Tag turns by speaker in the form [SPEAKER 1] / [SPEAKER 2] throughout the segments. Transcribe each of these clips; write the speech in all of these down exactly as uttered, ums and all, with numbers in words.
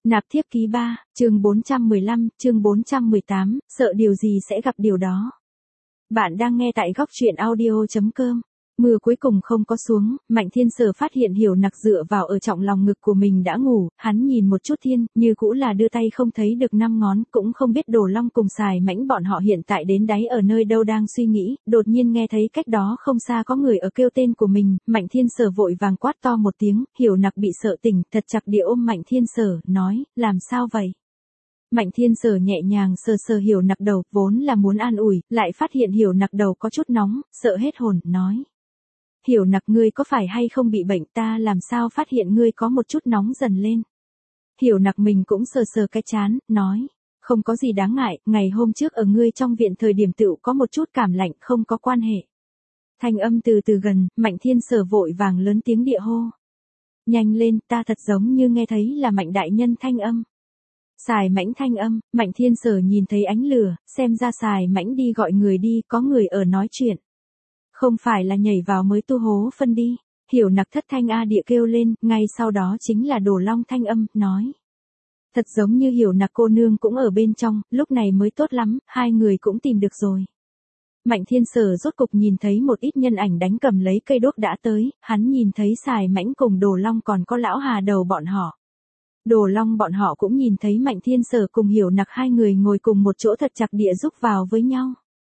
[SPEAKER 1] Nạp thiếp ký ba, chương bốn trăm mười lăm, chương bốn trăm mười tám, sợ điều gì sẽ gặp điều đó. Bạn đang nghe tại góc truyện audio chấm com. Mưa cuối cùng không có xuống, Mạnh Thiên Sở phát hiện Hiểu Nặc dựa vào ở trong lòng ngực của mình đã ngủ, hắn nhìn một chút thiên, như cũ là đưa tay không thấy được năm ngón, cũng không biết Đồ Long cùng Sài Mãnh bọn họ hiện tại đến đáy ở nơi đâu đang suy nghĩ, đột nhiên nghe thấy cách đó không xa có người ở kêu tên của mình, Mạnh Thiên Sở vội vàng quát to một tiếng, Hiểu Nặc bị sợ tỉnh, thật chặt địa ôm Mạnh Thiên Sở, nói, làm sao vậy? Mạnh Thiên Sở nhẹ nhàng sờ sờ Hiểu Nặc đầu, vốn là muốn an ủi, lại phát hiện Hiểu Nặc đầu có chút nóng, sợ hết hồn, nói. Hiểu Nặc, ngươi có phải hay không bị bệnh, ta làm sao phát hiện ngươi có một chút nóng dần lên. Hiểu Nặc mình cũng sờ sờ cái trán, nói, không có gì đáng ngại, ngày hôm trước ở ngươi trong viện thời điểm tựu có một chút cảm lạnh, không có quan hệ. Thanh âm từ từ gần, Mạnh Thiên Sở vội vàng lớn tiếng địa hô. Nhanh lên, ta thật giống như nghe thấy là Mạnh đại nhân thanh âm. Sài Mãnh thanh âm, Mạnh Thiên Sở nhìn thấy ánh lửa, xem ra Sài Mãnh đi gọi người đi, có người ở nói chuyện. Không phải là nhảy vào mới tu hố phân đi. Hiểu Nặc thất thanh a địa kêu lên, ngay sau đó chính là Đồ Long thanh âm, nói. Thật giống như Hiểu Nặc cô nương cũng ở bên trong, lúc này mới tốt lắm, hai người cũng tìm được rồi. Mạnh Thiên Sở rốt cục nhìn thấy một ít nhân ảnh đánh cầm lấy cây đuốc đã tới, hắn nhìn thấy Sài Mãnh cùng Đồ Long còn có lão Hà Đầu bọn họ. Đồ Long bọn họ cũng nhìn thấy Mạnh Thiên Sở cùng Hiểu Nặc hai người ngồi cùng một chỗ thật chặt địa rúc vào với nhau.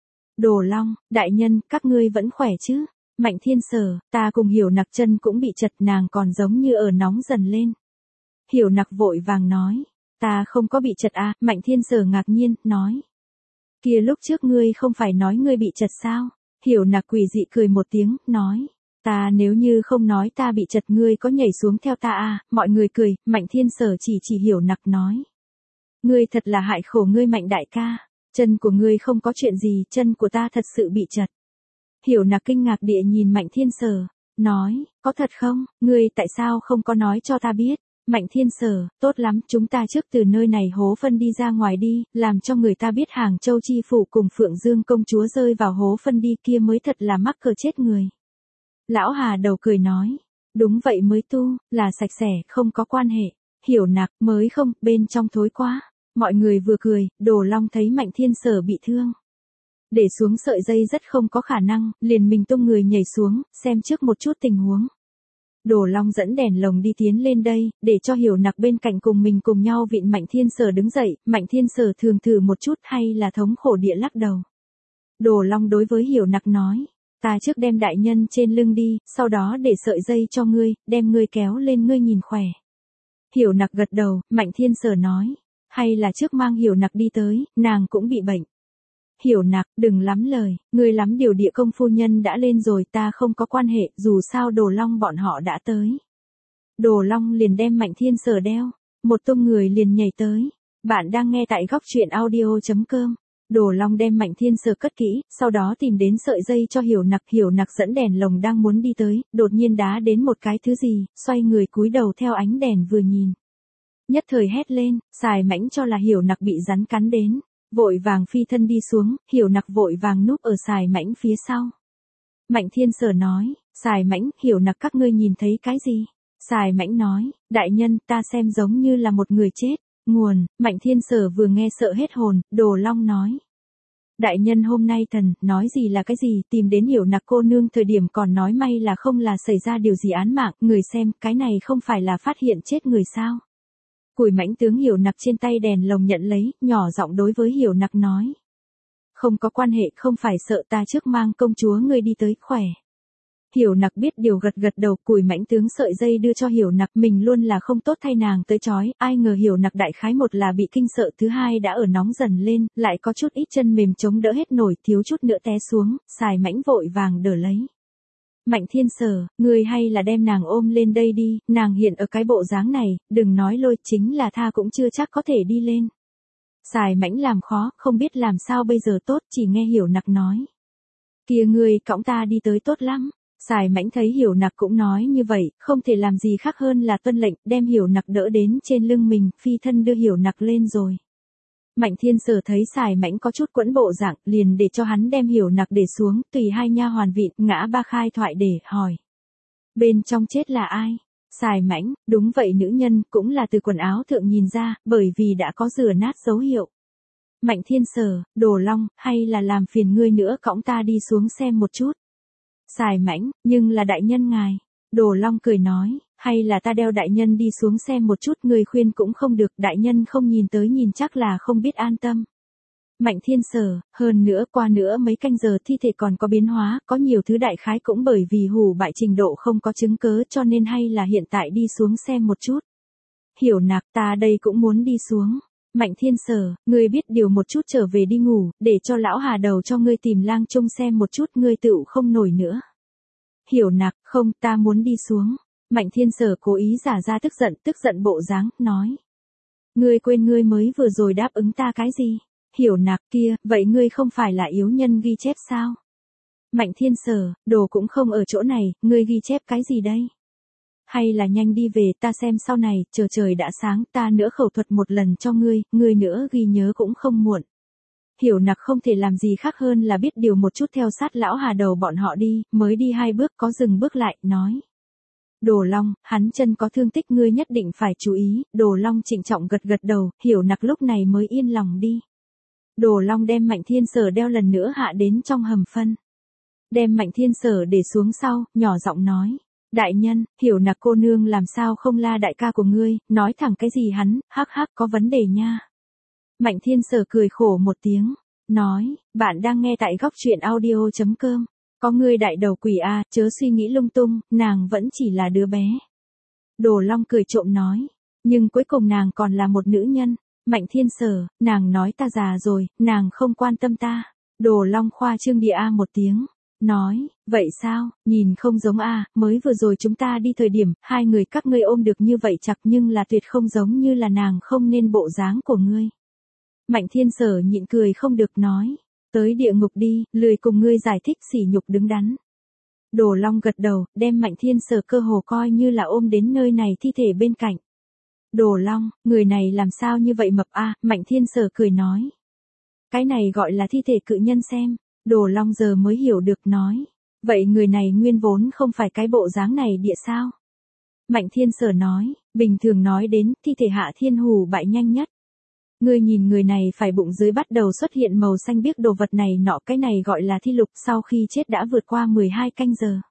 [SPEAKER 1] Đồ Long, đại nhân, các ngươi vẫn khỏe chứ? Mạnh Thiên Sở, ta cùng Hiểu Nặc chân cũng bị chật, nàng còn giống như ở nóng dần lên. Hiểu Nặc vội vàng nói, ta không có bị chật à, Mạnh Thiên Sở ngạc nhiên, nói. Kia lúc trước ngươi không phải nói ngươi bị chật sao? Hiểu Nặc quỷ dị cười một tiếng, nói. Ta nếu như không nói ta bị chật ngươi có nhảy xuống theo ta à, mọi người cười, Mạnh Thiên Sở chỉ chỉ Hiểu Nặc nói. Ngươi thật là hại khổ ngươi Mạnh đại ca. Chân của ngươi không có chuyện gì, chân của ta thật sự bị chật. Hiểu Nặc kinh ngạc địa nhìn Mạnh Thiên Sở, nói, có thật không, ngươi tại sao không có nói cho ta biết? Mạnh Thiên Sở, tốt lắm, chúng ta trước từ nơi này hố phân đi ra ngoài đi, làm cho người ta biết Hàng Châu Chi Phủ cùng Phượng Dương công chúa rơi vào hố phân đi kia mới thật là mắc cỡ chết người. Lão Hà Đầu cười nói, đúng vậy mới tu, là sạch sẽ, không có quan hệ. Hiểu Nặc, mới không, bên trong thối quá. Mọi người vừa cười, Đồ Long thấy Mạnh Thiên Sở bị thương. Để xuống sợi dây rất không có khả năng, liền mình tung người nhảy xuống, xem trước một chút tình huống. Đồ Long dẫn đèn lồng đi tiến lên đây, để cho Hiểu Nặc bên cạnh cùng mình cùng nhau vịn Mạnh Thiên Sở đứng dậy, Mạnh Thiên Sở thường thử một chút hay là thống khổ địa lắc đầu. Đồ Long đối với Hiểu Nặc nói, ta trước đem đại nhân trên lưng đi, sau đó để sợi dây cho ngươi, đem ngươi kéo lên ngươi nhìn khỏe. Hiểu Nặc gật đầu, Mạnh Thiên Sở nói. Hay là trước mang Hiểu Nặc đi tới, nàng cũng bị bệnh. Hiểu Nặc, đừng lắm lời, ngươi lắm điều địa công phu nhân đã lên rồi, ta không có quan hệ, dù sao Đồ Long bọn họ đã tới. Đồ Long liền đem Mạnh Thiên Sở đeo, một tung người liền nhảy tới. Bạn đang nghe tại góc truyện audio chấm com. Đồ Long đem Mạnh Thiên Sở cất kỹ, sau đó tìm đến sợi dây cho Hiểu Nặc, Hiểu Nặc dẫn đèn lồng đang muốn đi tới, đột nhiên đá đến một cái thứ gì, xoay người cúi đầu theo ánh đèn vừa nhìn. Nhất thời hét lên, Sài Mãnh cho là Hiểu Nặc bị rắn cắn đến, vội vàng phi thân đi xuống, Hiểu Nặc vội vàng núp ở Sài Mãnh phía sau. Mạnh Thiên Sở nói, Sài Mãnh, Hiểu Nặc các ngươi nhìn thấy cái gì? Sài Mãnh nói, đại nhân, ta xem giống như là một người chết. Nguồn, Mạnh Thiên Sở vừa nghe sợ hết hồn, Đồ Long nói. Đại nhân hôm nay thần, nói gì là cái gì, tìm đến Hiểu Nặc cô nương thời điểm còn nói may là không là xảy ra điều gì án mạng, người xem, cái này không phải là phát hiện chết người sao? Cùi Mãnh tướng Hiểu Nặc trên tay đèn lồng nhận lấy, nhỏ giọng đối với Hiểu Nặc nói. Không có quan hệ, không phải sợ, ta trước mang công chúa ngươi đi tới, khỏe. Hiểu Nặc biết điều gật gật đầu, Cùi Mãnh tướng sợi dây đưa cho Hiểu Nặc, mình luôn là không tốt thay nàng tới chói, ai ngờ Hiểu Nặc đại khái một là bị kinh sợ, thứ hai đã ở nóng dần lên, lại có chút ít chân mềm chống đỡ hết nổi, thiếu chút nữa té xuống, Sài Mãnh vội vàng đỡ lấy. Mạnh Thiên Sở, ngươi hay là đem nàng ôm lên đây đi, nàng hiện ở cái bộ dáng này, đừng nói lôi, chính là tha cũng chưa chắc có thể đi lên. Sài Mãnh làm khó, không biết làm sao bây giờ tốt, chỉ nghe Hiểu Nặc nói. Kia ngươi cõng ta đi tới tốt lắm. Sài Mãnh thấy Hiểu Nặc cũng nói như vậy, không thể làm gì khác hơn là tuân lệnh, đem Hiểu Nặc đỡ đến trên lưng mình, phi thân đưa Hiểu Nặc lên rồi. Mạnh Thiên Sở thấy Sài Mãnh có chút quẫn bộ dạng, liền để cho hắn đem Hiểu Nặc để xuống, tùy hai nha hoàn vịn, ngã ba khai thoại để hỏi. Bên trong chết là ai? Xài Mãnh, đúng vậy nữ nhân, cũng là từ quần áo thượng nhìn ra, bởi vì đã có rửa nát dấu hiệu. Mạnh Thiên Sở, Đồ Long, hay là làm phiền ngươi nữa cõng ta đi xuống xem một chút. Xài Mãnh, nhưng là đại nhân ngài. Đồ Long cười nói, hay là ta đeo đại nhân đi xuống xem một chút, ngươi khuyên cũng không được, đại nhân không nhìn tới nhìn chắc là không biết an tâm. Mạnh Thiên Sở, hơn nữa qua nữa mấy canh giờ thi thể còn có biến hóa, có nhiều thứ đại khái cũng bởi vì hủ bại trình độ không có chứng cớ cho nên hay là hiện tại đi xuống xem một chút. Hiểu Nặc, ta đây cũng muốn đi xuống. Mạnh Thiên Sở, ngươi biết điều một chút trở về đi ngủ, để cho lão Hà đầu cho ngươi tìm lang trung xem một chút, ngươi tựu không nổi nữa. Hiểu Nặc, không, ta muốn đi xuống. Mạnh Thiên Sở cố ý giả ra tức giận, tức giận bộ dáng, nói. Ngươi quên ngươi mới vừa rồi đáp ứng ta cái gì? Hiểu Nặc, kia, vậy ngươi không phải là yếu nhân ghi chép sao? Mạnh Thiên Sở, đồ cũng không ở chỗ này, ngươi ghi chép cái gì đây? Hay là nhanh đi về, ta xem sau này, chờ trời đã sáng, ta nữa khẩu thuật một lần cho ngươi, ngươi nữa ghi nhớ cũng không muộn. Hiểu Nặc không thể làm gì khác hơn là biết điều một chút theo sát lão Hà đầu bọn họ đi, mới đi hai bước có dừng bước lại, nói. Đồ Long, hắn chân có thương tích, ngươi nhất định phải chú ý. Đồ Long trịnh trọng gật gật đầu, Hiểu Nặc lúc này mới yên lòng đi. Đồ Long đem Mạnh Thiên Sở đeo lần nữa hạ đến trong hầm phân. Đem Mạnh Thiên Sở để xuống sau, nhỏ giọng nói. Đại nhân, Hiểu Nặc cô nương làm sao không la đại ca của ngươi, nói thẳng cái gì hắn, hắc hắc có vấn đề nha. Mạnh Thiên Sở cười khổ một tiếng, nói, bạn đang nghe tại góc truyện audio chấm com. Có ngươi đại đầu quỷ a, chớ suy nghĩ lung tung, nàng vẫn chỉ là đứa bé. Đồ Long cười trộm nói, nhưng cuối cùng nàng còn là một nữ nhân. Mạnh Thiên Sở, nàng nói ta già rồi, nàng không quan tâm ta. Đồ Long khoa trương địa a một tiếng, nói, vậy sao, nhìn không giống a, mới vừa rồi chúng ta đi thời điểm, hai người các ngươi ôm được như vậy chặt nhưng là tuyệt không giống như là nàng không nên bộ dáng của ngươi. Mạnh Thiên Sở nhịn cười không được nói. Tới địa ngục đi, lười cùng ngươi giải thích sỉ nhục đứng đắn. Đồ Long gật đầu, đem Mạnh Thiên Sở cơ hồ coi như là ôm đến nơi này thi thể bên cạnh. Đồ Long, người này làm sao như vậy mập a? Mạnh Thiên Sở cười nói. Cái này gọi là thi thể cự nhân xem. Đồ Long giờ mới hiểu được nói. Vậy người này nguyên vốn không phải cái bộ dáng này địa sao? Mạnh Thiên Sở nói, bình thường nói đến thi thể Hạ Thiên Hủ bại nhanh nhất. Ngươi nhìn người này phải bụng dưới bắt đầu xuất hiện màu xanh biếc đồ vật này nọ, cái này gọi là thi lục, sau khi chết đã vượt qua mười hai canh giờ.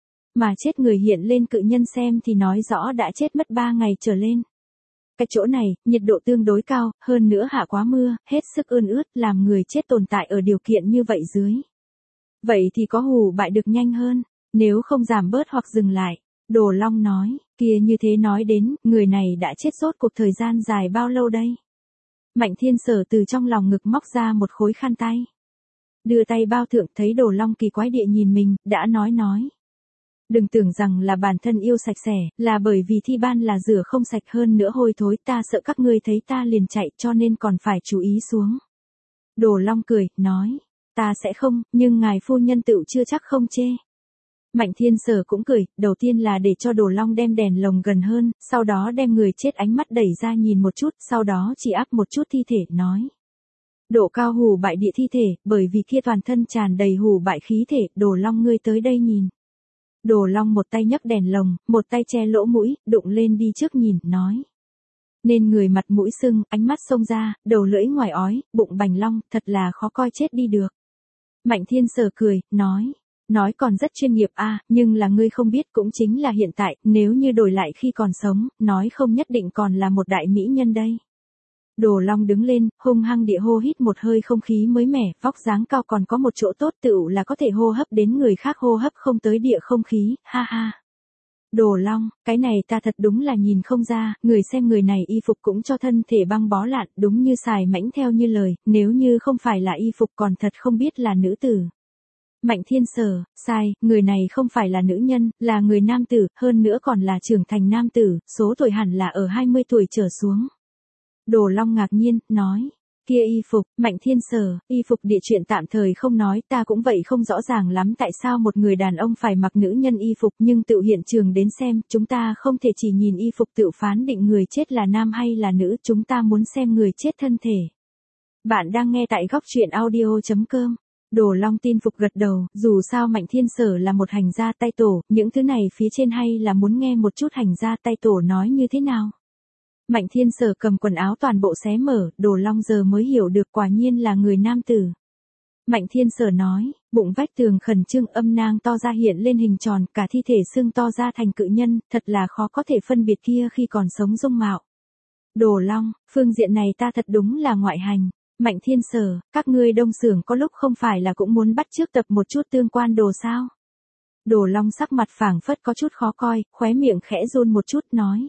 [SPEAKER 1] Mà chết người hiện lên cự nhân xem thì nói rõ đã chết mất ba ngày trở lên. Cái chỗ này, nhiệt độ tương đối cao, hơn nữa hạ quá mưa, hết sức ươn ướt, làm người chết tồn tại ở điều kiện như vậy dưới. Vậy thì có hủ bại được nhanh hơn, nếu không giảm bớt hoặc dừng lại. Đồ Long nói, kia như thế nói đến, người này đã chết rốt cuộc thời gian dài bao lâu đây? Mạnh Thiên Sở từ trong lòng ngực móc ra một khối khăn tay. Đưa tay bao thượng thấy Đồ Long kỳ quái địa nhìn mình, đã nói nói. Đừng tưởng rằng là bản thân yêu sạch sẽ, là bởi vì thi ban là rửa không sạch hơn nữa hôi thối, ta sợ các ngươi thấy ta liền chạy cho nên còn phải chú ý xuống. Đồ Long cười, nói, ta sẽ không, nhưng ngài phu nhân tựu chưa chắc không chê. Mạnh Thiên Sở cũng cười, đầu tiên là để cho Đồ Long đem đèn lồng gần hơn, sau đó đem người chết ánh mắt đẩy ra nhìn một chút, sau đó chỉ áp một chút thi thể, nói. Độ cao hủ bại địa thi thể, bởi vì kia toàn thân tràn đầy hủ bại khí thể, Đồ Long ngươi tới đây nhìn. Đồ Long một tay nhấc đèn lồng, một tay che lỗ mũi, đụng lên đi trước nhìn, nói. Nên người mặt mũi sưng, ánh mắt xông ra, đầu lưỡi ngoài ói, bụng bành long, thật là khó coi chết đi được. Mạnh Thiên Sở cười, nói. Nói còn rất chuyên nghiệp a, nhưng là ngươi không biết cũng chính là hiện tại, nếu như đổi lại khi còn sống, nói không nhất định còn là một đại mỹ nhân đây. Đồ Long đứng lên, hung hăng địa hô hít một hơi không khí mới mẻ, vóc dáng cao còn có một chỗ tốt tựu là có thể hô hấp đến người khác hô hấp không tới địa không khí, ha ha. Đồ Long, cái này ta thật đúng là nhìn không ra, người xem người này y phục cũng cho thân thể băng bó lạn, đúng như Xài Mãnh theo như lời, nếu như không phải là y phục còn thật không biết là nữ tử. Mạnh Thiên Sở, sai, người này không phải là nữ nhân, là người nam tử, hơn nữa còn là trưởng thành nam tử, số tuổi hẳn là ở hai mươi tuổi trở xuống. Đồ Long ngạc nhiên, nói, kia y phục, Mạnh Thiên Sở, y phục địa chuyện tạm thời không nói, ta cũng vậy không rõ ràng lắm tại sao một người đàn ông phải mặc nữ nhân y phục, nhưng tự hiện trường đến xem, chúng ta không thể chỉ nhìn y phục tự phán định người chết là nam hay là nữ, chúng ta muốn xem người chết thân thể. Bạn đang nghe tại góc truyện audio chấm com. Đồ Long tin phục gật đầu, dù sao Mạnh Thiên Sở là một hành gia tay tổ, những thứ này phía trên hay là muốn nghe một chút hành gia tay tổ nói như thế nào. Mạnh Thiên Sở cầm quần áo toàn bộ xé mở, Đồ Long giờ mới hiểu được quả nhiên là người nam tử. Mạnh Thiên Sở nói, bụng vách tường khẩn trương âm nang to ra hiện lên hình tròn, cả thi thể xương to ra thành cự nhân, thật là khó có thể phân biệt kia khi còn sống dung mạo. Đồ Long, phương diện này ta thật đúng là ngoại hành. Mạnh Thiên Sở, các ngươi Đông Xưởng có lúc không phải là cũng muốn bắt chước tập một chút tương quan đồ sao? Đồ Long sắc mặt phảng phất có chút khó coi, khóe miệng khẽ run một chút nói.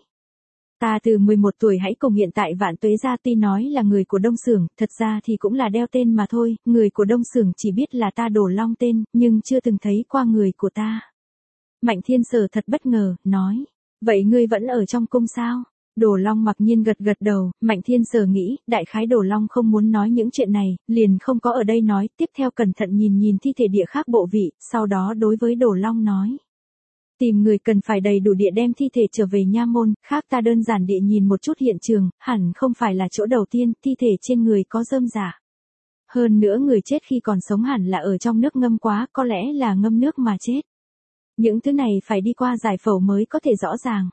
[SPEAKER 1] Ta từ mười một tuổi hãy cùng hiện tại Vạn Tuế gia tuy nói là người của Đông Xưởng, thật ra thì cũng là đeo tên mà thôi, người của Đông Xưởng chỉ biết là ta Đồ Long tên, nhưng chưa từng thấy qua người của ta. Mạnh Thiên Sở thật bất ngờ, nói. Vậy ngươi vẫn ở trong cung sao? Đồ Long mặc nhiên gật gật đầu, Mạnh Thiên Sở nghĩ, đại khái Đồ Long không muốn nói những chuyện này, liền không có ở đây nói, tiếp theo cẩn thận nhìn nhìn thi thể địa khác bộ vị, sau đó đối với Đồ Long nói. Tìm người cần phải đầy đủ địa đem thi thể trở về nha môn, khác ta đơn giản địa nhìn một chút hiện trường, hẳn không phải là chỗ đầu tiên, thi thể trên người có rơm rả. Hơn nữa người chết khi còn sống hẳn là ở trong nước ngâm quá, có lẽ là ngâm nước mà chết. Những thứ này phải đi qua giải phẫu mới có thể rõ ràng.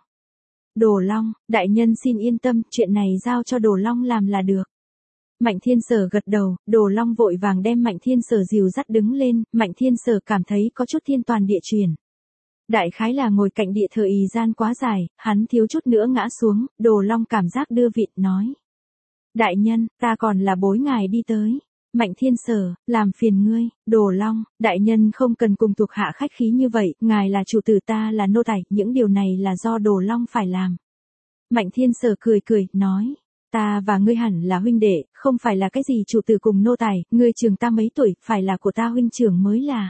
[SPEAKER 1] Đồ Long, đại nhân xin yên tâm, chuyện này giao cho Đồ Long làm là được. Mạnh Thiên Sở gật đầu, Đồ Long vội vàng đem Mạnh Thiên Sở dìu dắt đứng lên, Mạnh Thiên Sở cảm thấy có chút thiên toàn địa chuyển. Đại khái là ngồi cạnh địa thời gian quá dài, hắn thiếu chút nữa ngã xuống, Đồ Long cảm giác đưa vịt nói. Đại nhân, ta còn là bối ngài đi tới. Mạnh Thiên Sở, làm phiền ngươi, Đồ Long, đại nhân không cần cùng thuộc hạ khách khí như vậy, ngài là chủ tử ta là nô tài, những điều này là do Đồ Long phải làm. Mạnh Thiên Sở cười cười, nói, ta và ngươi hẳn là huynh đệ, không phải là cái gì chủ tử cùng nô tài, ngươi trường ta mấy tuổi, phải là của ta huynh trưởng mới là.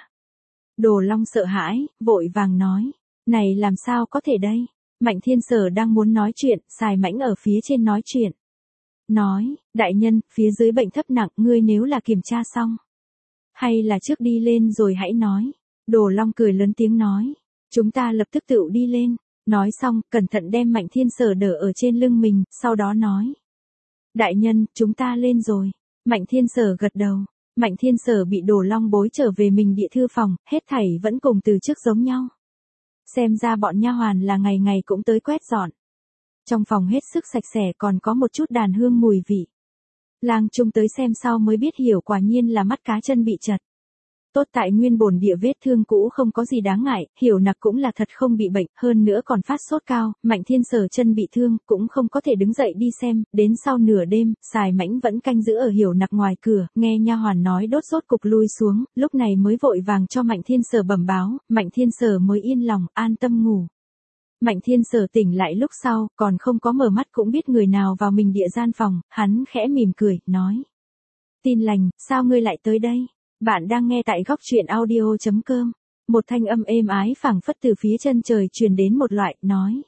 [SPEAKER 1] Đồ Long sợ hãi, vội vàng nói, này làm sao có thể đây? Mạnh Thiên Sở đang muốn nói chuyện, Xài Mãnh ở phía trên nói chuyện. Nói, đại nhân, phía dưới bệnh thấp nặng, ngươi nếu là kiểm tra xong. Hay là trước đi lên rồi hãy nói. Đồ Long cười lớn tiếng nói, chúng ta lập tức tự đi lên. Nói xong, cẩn thận đem Mạnh Thiên Sở đỡ ở trên lưng mình, sau đó nói. Đại nhân, chúng ta lên rồi. Mạnh Thiên Sở gật đầu. Mạnh Thiên Sở bị Đồ Long bối trở về mình địa thư phòng, hết thảy vẫn cùng từ trước giống nhau. Xem ra bọn nha hoàn là ngày ngày cũng tới quét dọn. Trong phòng hết sức sạch sẽ còn có một chút đàn hương mùi vị. Lang Trung tới xem sau mới biết hiểu quả nhiên là mắt cá chân bị chật. Tốt tại nguyên bổn địa vết thương cũ không có gì đáng ngại, Hiểu Nặc cũng là thật không bị bệnh, hơn nữa còn phát sốt cao, Mạnh Thiên Sở chân bị thương, cũng không có thể đứng dậy đi xem, đến sau nửa đêm, Xài Mãnh vẫn canh giữ ở Hiểu Nặc ngoài cửa, nghe nha hoàn nói đốt sốt cục lui xuống, lúc này mới vội vàng cho Mạnh Thiên Sở bẩm báo, Mạnh Thiên Sở mới yên lòng, an tâm ngủ. Mạnh Thiên Sở tỉnh lại lúc sau, còn không có mở mắt cũng biết người nào vào mình địa gian phòng, hắn khẽ mỉm cười, nói. Tin lành, sao ngươi lại tới đây? Bạn đang nghe tại góc truyện audio chấm com. Một thanh âm êm ái phảng phất từ phía chân trời truyền đến một loại, nói.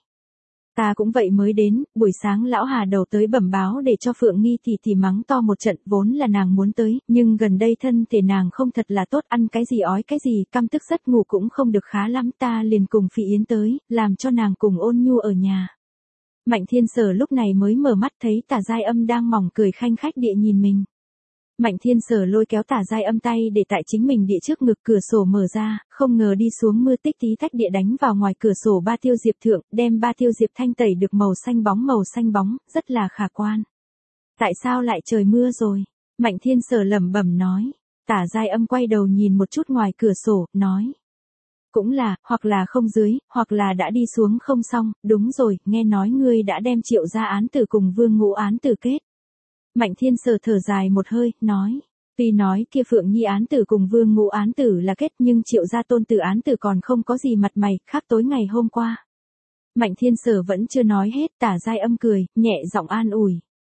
[SPEAKER 1] Ta cũng vậy mới đến, buổi sáng lão Hà đầu tới bẩm báo để cho Phượng Nghi thì thì mắng to một trận, vốn là nàng muốn tới, nhưng gần đây thân thể nàng không thật là tốt, ăn cái gì ói cái gì, căm tức giấc ngủ cũng không được khá lắm, ta liền cùng Phỉ Yến tới, làm cho nàng cùng Ôn Nhu ở nhà. Mạnh Thiên Sở lúc này mới mở mắt thấy Tả Giai Âm đang mỏng cười khanh khách địa nhìn mình. Mạnh Thiên Sở lôi kéo Tả Giai Âm tay để tại chính mình địa trước ngực cửa sổ mở ra, không ngờ đi xuống mưa tích tí tách địa đánh vào ngoài cửa sổ ba tiêu diệp thượng, đem ba tiêu diệp thanh tẩy được màu xanh bóng màu xanh bóng, rất là khả quan. Tại sao lại trời mưa rồi? Mạnh Thiên Sở lẩm bẩm nói. Tả Giai Âm quay đầu nhìn một chút ngoài cửa sổ, nói. Cũng là, hoặc là không dưới, hoặc là đã đi xuống không xong, đúng rồi, nghe nói ngươi đã đem Triệu gia án tử cùng Vương Ngũ án tử kết. Mạnh Thiên Sở thở dài một hơi, nói. Tuy nói kia Phượng Nhi án tử cùng Vương Ngũ án tử là kết nhưng Triệu gia tôn tử án tử còn không có gì mặt mày, khác tối ngày hôm qua. Mạnh Thiên Sở vẫn chưa nói hết, Tả Giai Âm cười, nhẹ giọng an ủi.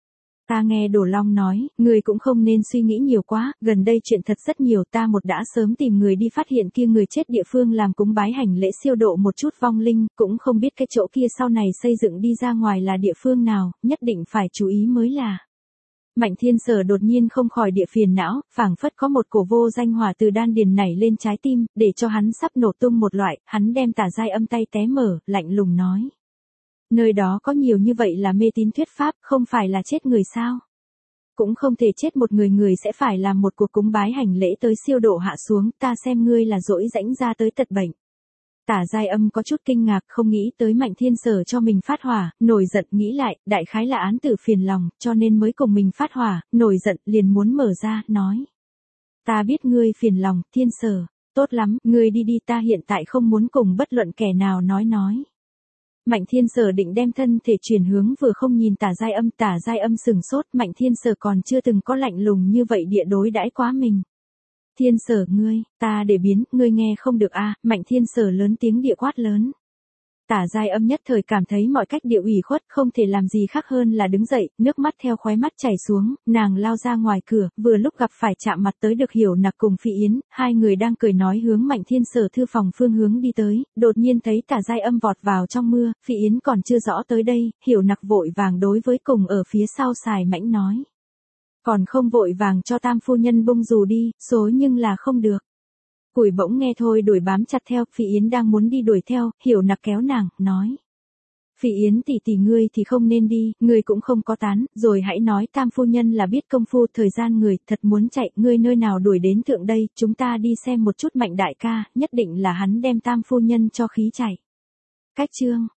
[SPEAKER 1] Ta nghe Đồ Long nói, người cũng không nên suy nghĩ nhiều quá, gần đây chuyện thật rất nhiều, ta một đã sớm tìm người đi phát hiện kia người chết địa phương làm cúng bái hành lễ siêu độ một chút vong linh, cũng không biết cái chỗ kia sau này xây dựng đi ra ngoài là địa phương nào, nhất định phải chú ý mới là. Mạnh Thiên Sở đột nhiên không khỏi địa phiền não, phảng phất có một cổ vô danh hỏa từ đan điền nảy lên trái tim, để cho hắn sắp nổ tung một loại, hắn đem Tả Giai Âm tay té mở, lạnh lùng nói. Nơi đó có nhiều như vậy là mê tín thuyết pháp, không phải là chết người sao? cũng không thể chết một người, người sẽ phải làm một cuộc cúng bái hành lễ tới siêu độ hạ xuống, ta xem ngươi là dỗi rãnh ra tới tật bệnh. Tả Giai Âm có chút kinh ngạc, không nghĩ tới Mạnh Thiên Sở cho mình phát hỏa, nổi giận, nghĩ lại, đại khái là án tử phiền lòng, cho nên mới cùng mình phát hỏa, nổi giận, liền muốn mở ra, nói. Ta biết ngươi phiền lòng, Thiên Sở, tốt lắm, ngươi đi đi, ta hiện tại không muốn cùng bất luận kẻ nào nói nói. Mạnh Thiên Sở định đem thân thể chuyển hướng, vừa không nhìn Tả Giai Âm, Tả Giai Âm sừng sốt, Mạnh Thiên Sở còn chưa từng có lạnh lùng như vậy địa đối đãi quá mình. Thiên Sở, ngươi, ta để biến, ngươi nghe không được a à, Mạnh Thiên Sở lớn tiếng địa quát lớn. Tả Giai Âm nhất thời cảm thấy mọi cách địa ủy khuất, không thể làm gì khác hơn là đứng dậy, nước mắt theo khóe mắt chảy xuống, nàng lao ra ngoài cửa, vừa lúc gặp phải chạm mặt tới được Hiểu Nặc cùng Phỉ Yến, hai người đang cười nói hướng Mạnh Thiên Sở thư phòng phương hướng đi tới, đột nhiên thấy Tả Giai Âm vọt vào trong mưa, Phỉ Yến còn chưa rõ tới đây, Hiểu Nặc vội vàng đối với cùng ở phía sau Sài Mãnh nói. Còn không vội vàng cho tam phu nhân bung dù đi, số nhưng là không được. Củi bỗng nghe thôi đuổi bám chặt theo, Phỉ Yến đang muốn đi đuổi theo, Hiểu Nặc kéo nàng, nói. Phỉ Yến tỷ tỷ, ngươi thì không nên đi, ngươi cũng không có tán, rồi hãy nói tam phu nhân là biết công phu, thời gian người thật muốn chạy, ngươi nơi nào đuổi đến thượng đây, chúng ta đi xem một chút Mạnh đại ca, nhất định là hắn đem tam phu nhân cho khí chạy. Cách chương